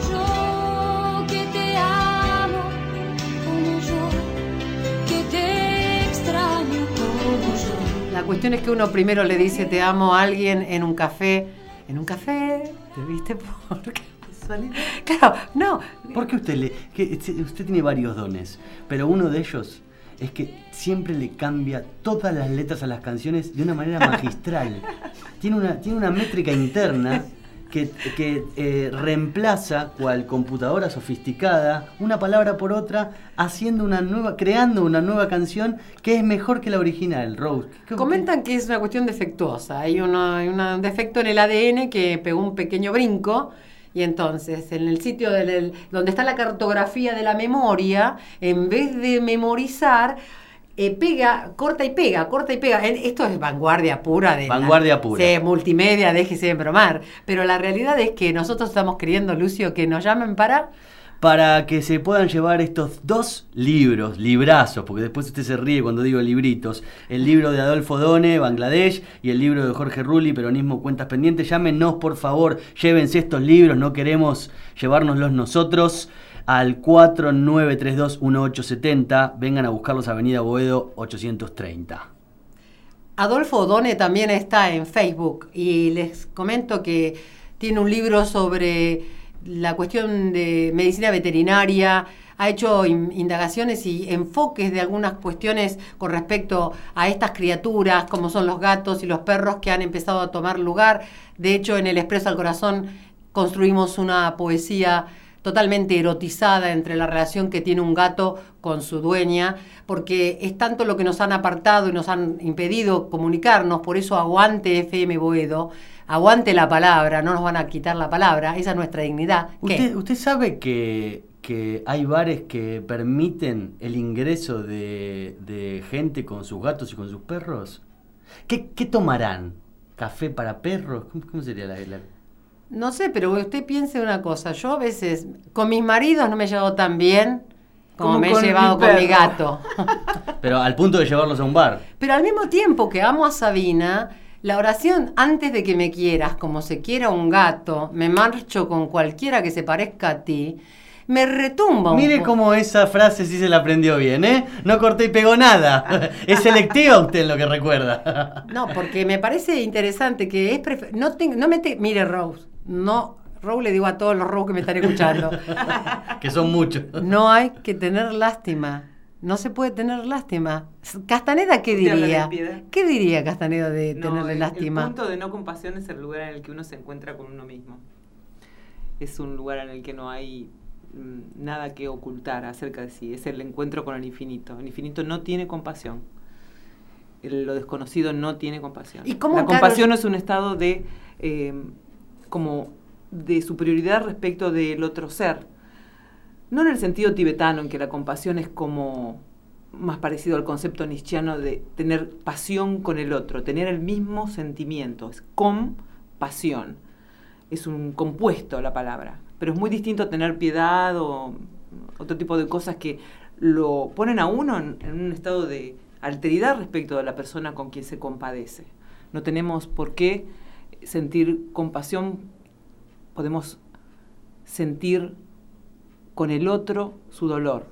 Speaker 15: yo, que te amo, como yo, que te extraño como yo.
Speaker 1: La cuestión es que uno primero le dice te amo a alguien en un café, en un café, ¿te viste? Porque claro, no.
Speaker 2: Porque usted le, que usted tiene varios dones, pero uno de ellos es que siempre le cambia todas las letras a las canciones de una manera magistral. Tiene una, tiene una métrica interna que, que eh, reemplaza, cual computadora sofisticada, una palabra por otra, haciendo una nueva, creando una nueva canción que es mejor que la original, Rose.
Speaker 1: Comentan que es una cuestión defectuosa. Hay, uno, hay una, un defecto en el A D N que pegó un pequeño brinco. Y entonces, en el sitio del, el, donde está la cartografía de la memoria, en vez de memorizar, eh, pega, corta y pega, corta y pega. Esto es vanguardia pura. de
Speaker 2: Vanguardia
Speaker 1: la,
Speaker 2: pura.
Speaker 1: Sí, multimedia, déjese de bromar. Pero la realidad es que nosotros estamos queriendo, Lucio, que nos llamen para...
Speaker 2: Para que se puedan llevar estos dos libros, librazos, porque después usted se ríe cuando digo libritos, el libro de Adolfo Done, Bangladesh, y el libro de Jorge Rulli, Peronismo, Cuentas Pendientes. Llámenos, por favor, llévense estos libros, no queremos llevárnoslos nosotros, al cuatro nueve tres dos uno ocho siete cero, vengan a buscarlos a Avenida Boedo ochocientos treinta.
Speaker 1: Adolfo Done también está en Facebook, y les comento que tiene un libro sobre la cuestión de medicina veterinaria, ha hecho in, indagaciones y enfoques de algunas cuestiones con respecto a estas criaturas, como son los gatos y los perros que han empezado a tomar lugar. De hecho, en el Expreso al Corazón construimos una poesía totalmente erotizada entre la relación que tiene un gato con su dueña, porque es tanto lo que nos han apartado y nos han impedido comunicarnos. Por eso aguante F M Boedo, aguante la palabra, no nos van a quitar la palabra, esa es nuestra dignidad.
Speaker 2: ¿Usted, usted sabe que, que hay bares que permiten el ingreso de, de gente con sus gatos y con sus perros? ¿Qué, qué tomarán? ¿Café para perros? ¿Cómo, cómo sería la, la...?
Speaker 1: No sé, pero usted piense una cosa, yo a veces con mis maridos no me he llevado tan bien como, como me he llevado mi con mi gato.
Speaker 2: Pero al punto de llevarlos a un bar.
Speaker 1: Pero al mismo tiempo que amo a Sabina, la oración antes de que me quieras, como se quiera un gato, me marcho con cualquiera que se parezca a ti, me retumba un
Speaker 2: Mire
Speaker 1: poco.
Speaker 2: Cómo esa frase sí se la aprendió bien, ¿eh? No corté y pegó nada. Es selectiva usted lo que recuerda.
Speaker 1: No, porque me parece interesante que es prefer... no, te... no me te... Mire, Rose, no, Rose le digo a todos los Rose que me están escuchando.
Speaker 2: Que son muchos.
Speaker 1: No hay que tener lástima. No se puede tener lástima. Castaneda, ¿qué diría? ¿Qué diría Castaneda de
Speaker 3: no,
Speaker 1: tenerle
Speaker 3: el,
Speaker 1: lástima?
Speaker 3: El punto de no compasión es el lugar en el que uno se encuentra con uno mismo. Es un lugar en el que no hay mmm, nada que ocultar acerca de sí. Es el encuentro con el infinito. El infinito no tiene compasión. El, lo desconocido no tiene compasión.
Speaker 1: ¿Y cómo
Speaker 3: La
Speaker 1: Carlos...
Speaker 3: compasión es un estado de eh, como de superioridad respecto del otro ser. No en el sentido tibetano, en que la compasión es como más parecido al concepto nietzscheano de tener pasión con el otro, tener el mismo sentimiento, es compasión. Es un compuesto la palabra, pero es muy distinto a tener piedad o otro tipo de cosas que lo ponen a uno en, en un estado de alteridad respecto de la persona con quien se compadece. No tenemos por qué sentir compasión, podemos sentir con el otro su dolor.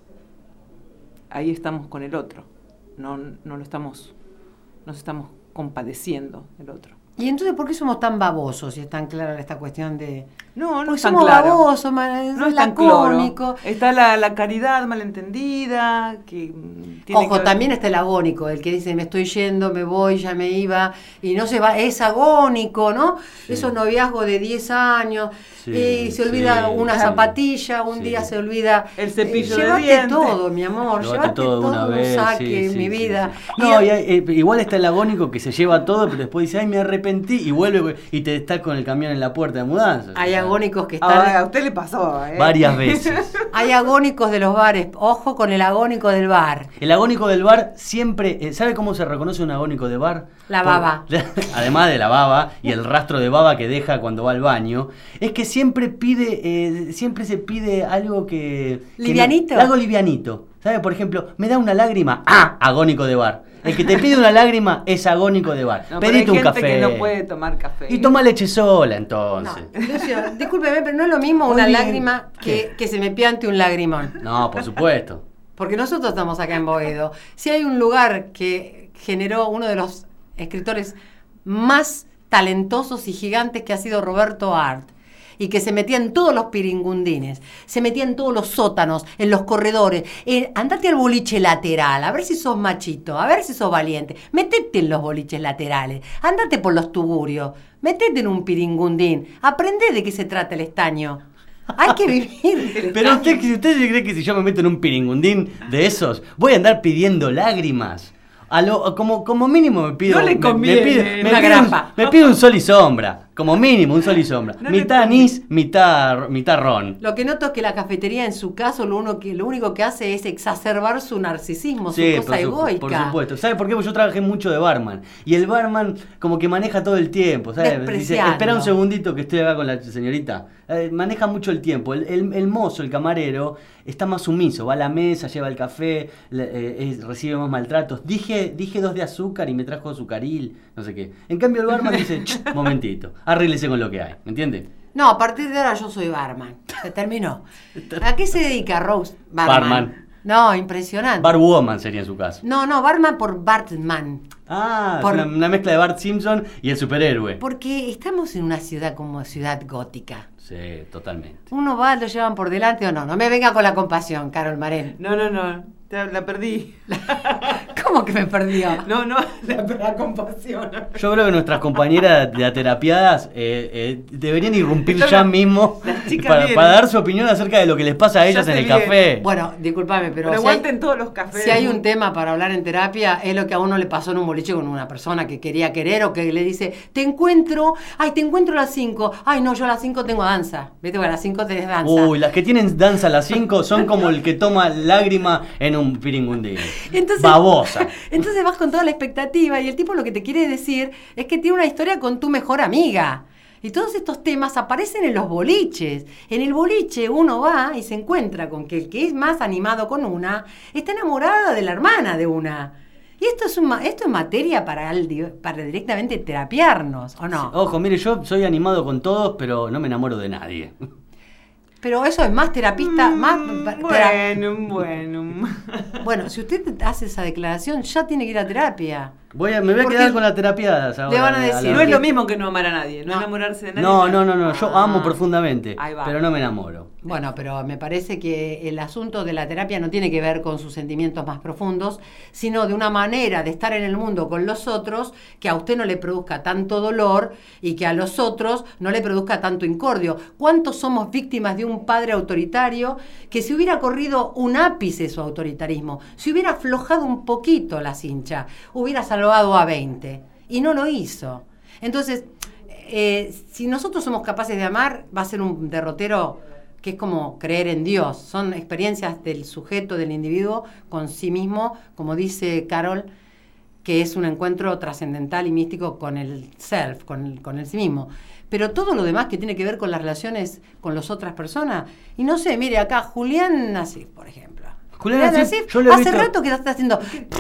Speaker 3: Ahí estamos con el otro, no, no lo estamos, nos estamos compadeciendo del otro.
Speaker 1: ¿Y entonces por qué somos tan babosos si es tan clara esta cuestión de...?
Speaker 3: No, no
Speaker 1: Porque
Speaker 3: es tan
Speaker 1: somos
Speaker 3: claro.
Speaker 1: babosos, man,
Speaker 3: No es tan claro. Está la, la caridad malentendida, que tiene
Speaker 1: Ojo,
Speaker 3: que...
Speaker 1: también está el agónico, el que dice me estoy yendo, me voy, ya me iba, y no se va, es agónico, ¿no? Sí. Esos noviazgos de diez años, sí, y se olvida sí. una zapatilla, un sí. día se olvida...
Speaker 3: El cepillo
Speaker 1: eh,
Speaker 3: de
Speaker 1: llévate
Speaker 3: dientes.
Speaker 1: todo, mi amor,
Speaker 2: llévate,
Speaker 1: llévate todo, todo
Speaker 2: una
Speaker 1: un
Speaker 2: vez,
Speaker 1: saque,
Speaker 2: sí,
Speaker 1: mi
Speaker 2: sí,
Speaker 1: vida.
Speaker 2: Sí, sí. No, y hay, eh, igual está el agónico que se lleva todo, pero después dice, ay, me arrepentí, y vuelve y te está con el camión en la puerta de mudanza.
Speaker 1: Hay agónicos que están...
Speaker 3: Ah, a usted le pasó, ¿eh?
Speaker 2: Varias veces.
Speaker 1: Hay agónicos de los bares. Ojo con el agónico del bar.
Speaker 2: El agónico del bar siempre... ¿Sabe cómo se reconoce un agónico de bar?
Speaker 1: La baba.
Speaker 2: Por, además de la baba y el rastro de baba que deja cuando va al baño, es que siempre pide, eh, siempre se pide algo que...
Speaker 1: ¿Livianito?
Speaker 2: Que no, algo livianito. ¿Sabes? Por ejemplo, me da una lágrima, ¡ah! Agónico de bar. El que te pide una lágrima es agónico de bar.
Speaker 3: No,
Speaker 2: Pedite
Speaker 3: pero hay
Speaker 2: un
Speaker 3: gente
Speaker 2: café.
Speaker 3: que no puede tomar café.
Speaker 2: Y toma leche sola, entonces.
Speaker 1: No, Lucio, discúlpeme, pero no es lo mismo
Speaker 2: Muy
Speaker 1: una
Speaker 2: bien.
Speaker 1: lágrima que, que se me piante un lagrimón.
Speaker 2: No, por supuesto.
Speaker 1: Porque nosotros estamos acá en Boedo. Si hay un lugar que generó uno de los escritores más talentosos y gigantes, que ha sido Roberto Art, y que se metía en todos los piringundines, se metía en todos los sótanos, en los corredores, eh, andate al boliche lateral, a ver si sos machito, a ver si sos valiente, metete en los boliches laterales, andate por los tugurios, metete en un piringundín, aprende de qué se trata el estaño. Hay que vivir.
Speaker 2: Pero usted, si usted cree que si yo me meto en un piringundín de esos, voy a andar pidiendo lágrimas. A lo, como, como mínimo me pido.
Speaker 3: No le
Speaker 2: me-
Speaker 3: conviene
Speaker 2: me, pido,
Speaker 3: una
Speaker 2: me, pido
Speaker 3: grapa.
Speaker 2: un, me pido un sol y sombra. Como mínimo, un sol y sombra.
Speaker 1: No le
Speaker 2: mitad anís, mitad, mitad ron.
Speaker 1: Lo que noto es que la cafetería, en su caso, lo, uno que, lo único que hace es exacerbar su narcisismo,
Speaker 2: Sí,
Speaker 1: su cosa
Speaker 2: por, su-
Speaker 1: egoica.
Speaker 2: por supuesto. ¿Sabe por qué? Porque yo trabajé mucho de barman. Y el barman como que maneja todo el tiempo. ¿Sabe? Dice,
Speaker 1: Despreciando.
Speaker 2: espera un segundito que estoy acá con la señorita. Eh, maneja mucho el tiempo. El, el- el mozo, el camarero, está más sumiso. Va a la mesa, lleva el café, le- eh, es- recibe más maltratos. Dije, dije dos de azúcar y me trajo azucaril, no sé qué. En cambio el barman dice, "Ch, momentito, arréglese con lo que hay". ¿Me entiende?
Speaker 1: No, a partir de ahora yo soy barman. Se terminó. ¿A qué se dedica Rose? Barman.
Speaker 2: Barman.
Speaker 1: No, impresionante.
Speaker 2: Barwoman sería en su caso.
Speaker 1: No, no, barman por Bartman.
Speaker 2: Ah,
Speaker 1: Por-
Speaker 2: es una, una mezcla de Bart Simpson y el superhéroe.
Speaker 1: Porque estamos en una ciudad como ciudad gótica.
Speaker 2: Sí, totalmente.
Speaker 1: Uno va, lo llevan por delante o no. No me venga con la compasión, Carol Marén.
Speaker 3: No, no, no, te- la perdí.
Speaker 1: ¿Cómo que me perdió?
Speaker 3: No, no, la, la compasión.
Speaker 2: Yo creo que nuestras compañeras de aterapiadas eh, eh, deberían irrumpir
Speaker 3: Están
Speaker 2: ya
Speaker 3: las-
Speaker 2: mismo
Speaker 3: las chicas
Speaker 2: para,
Speaker 3: vienen.
Speaker 2: para dar su opinión acerca de lo que les pasa a ellas
Speaker 3: Ya
Speaker 2: en
Speaker 3: se
Speaker 2: el
Speaker 3: viene.
Speaker 2: café.
Speaker 1: Bueno, discúlpame, pero,
Speaker 3: Pero
Speaker 1: si, hay,
Speaker 3: aguanten todos los cafés.
Speaker 1: si hay un tema para hablar en terapia, es lo que a uno le pasó en un boliche con una persona que quería querer o que le dice, te encuentro, ay, te encuentro a las cinco. Ay, no, yo a las cinco tengo danza. Viste, que a las cinco tenés danza.
Speaker 2: Uy, las que tienen danza a las cinco son como el que toma lágrima en un piringundín.
Speaker 1: Entonces,
Speaker 2: Babosa.
Speaker 1: Entonces vas con toda la expectativa y el tipo lo que te quiere decir es que tiene una historia con tu mejor amiga. Y todos estos temas aparecen en los boliches. En el boliche uno va y se encuentra con que el que es más animado con una está enamorada de la hermana de una. Y esto es, un, ma- esto es materia para, el di- para directamente terapiarnos, ¿o no?
Speaker 2: Ojo, mire, yo soy animado con todos, pero no me enamoro de nadie.
Speaker 1: Pero eso es más terapista, más... pa- tera-
Speaker 3: Bueno, bueno.
Speaker 1: Bueno, si usted hace esa declaración, ya tiene que ir a terapia.
Speaker 2: Voy a, me voy a
Speaker 1: Porque
Speaker 2: quedar con la terapiadas ahora.
Speaker 1: le van a
Speaker 2: la-
Speaker 1: decir,
Speaker 2: la-
Speaker 3: No es lo mismo que no amar a nadie, no, enamorarse de nadie.
Speaker 2: No, no, no, no, yo
Speaker 3: Ah,
Speaker 2: amo profundamente,
Speaker 3: ahí va.
Speaker 2: pero no me enamoro.
Speaker 1: Bueno, pero me parece que el asunto de la terapia no tiene que ver con sus sentimientos más profundos, sino de una manera de estar en el mundo con los otros que a usted no le produzca tanto dolor y que a los otros no le produzca tanto incordio. ¿Cuántos somos víctimas de un padre autoritario que si hubiera corrido un ápice su autoritarismo, si hubiera aflojado un poquito la cincha, hubiera salvado a veinte? Y no lo hizo. Entonces, eh, si nosotros somos capaces de amar, va a ser un derrotero que es como creer en Dios. Son experiencias del sujeto, del individuo, con sí mismo, como dice Carol, que es un encuentro trascendental y místico con el self, con el, con el sí mismo. Pero todo lo demás que tiene que ver con las relaciones con las otras personas, y no sé, mire acá, Julián Nasif, por ejemplo.
Speaker 2: Julián Nasif, yo lo he
Speaker 1: hace
Speaker 2: visto-
Speaker 1: rato que está haciendo...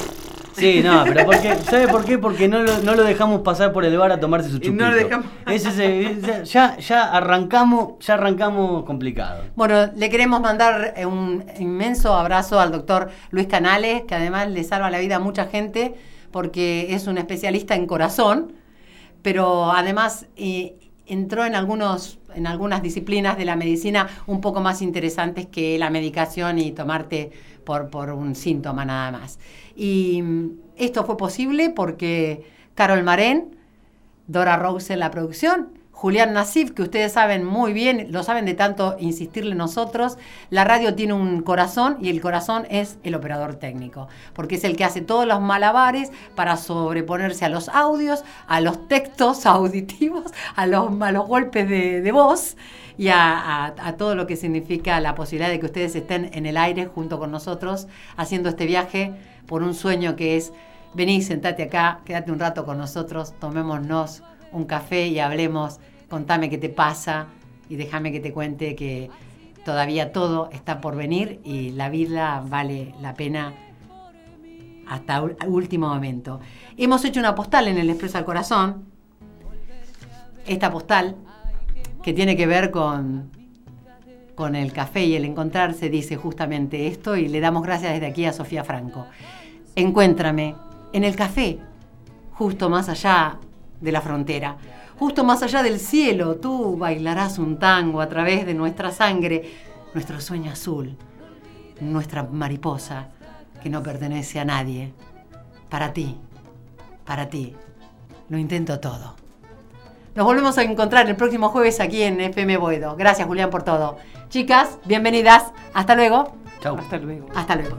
Speaker 2: Sí, no, pero porque, ¿sabe por qué? Porque no lo, no lo dejamos pasar por el bar a tomarse su
Speaker 3: Y
Speaker 2: chupito.
Speaker 3: no lo dejamos-
Speaker 2: Es ese- ya, ya arrancamos, ya arrancamos complicado.
Speaker 1: Bueno, le queremos mandar eh, un inmenso abrazo al doctor Luis Canales, que además le salva la vida a mucha gente porque es un especialista en corazón, pero además eh, entró en algunos en algunas disciplinas de la medicina un poco más interesantes que la medicación y tomarte por, por un síntoma nada más. Y mm, esto fue posible porque Carol Marén, Dora Rose en la producción, Julián Nasif, que ustedes saben muy bien, lo saben de tanto insistirle nosotros, la radio tiene un corazón y el corazón es el operador técnico, porque es el que hace todos los malabares para sobreponerse a los audios, a los textos auditivos, a los, a los golpes de, de voz y a, a, a todo lo que significa la posibilidad de que ustedes estén en el aire junto con nosotros, haciendo este viaje por un sueño que es: vení, sentate acá, quédate un rato con nosotros, tomémonos un café y hablemos, contame qué te pasa y déjame que te cuente que todavía todo está por venir y la vida vale la pena hasta el último momento. Hemos hecho una postal en el Expreso al Corazón. Esta postal, que tiene que ver con, con el café y el encontrarse, dice justamente esto, y le damos gracias desde aquí a Sofía Franco. Encuéntrame en el café, justo más allá de la frontera, justo más allá del cielo. Tú bailarás un tango a través de nuestra sangre, nuestro sueño azul, nuestra mariposa que no pertenece a nadie. Para ti, para ti, lo intento todo. Nos volvemos a encontrar el próximo jueves aquí en F M Boedo. Gracias, Julián, por todo. Chicas, bienvenidas. Hasta luego.
Speaker 2: Chau.
Speaker 3: Hasta luego.
Speaker 1: Hasta luego.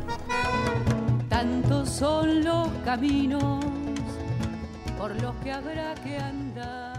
Speaker 15: Tantos son los caminos por los que habrá que andar.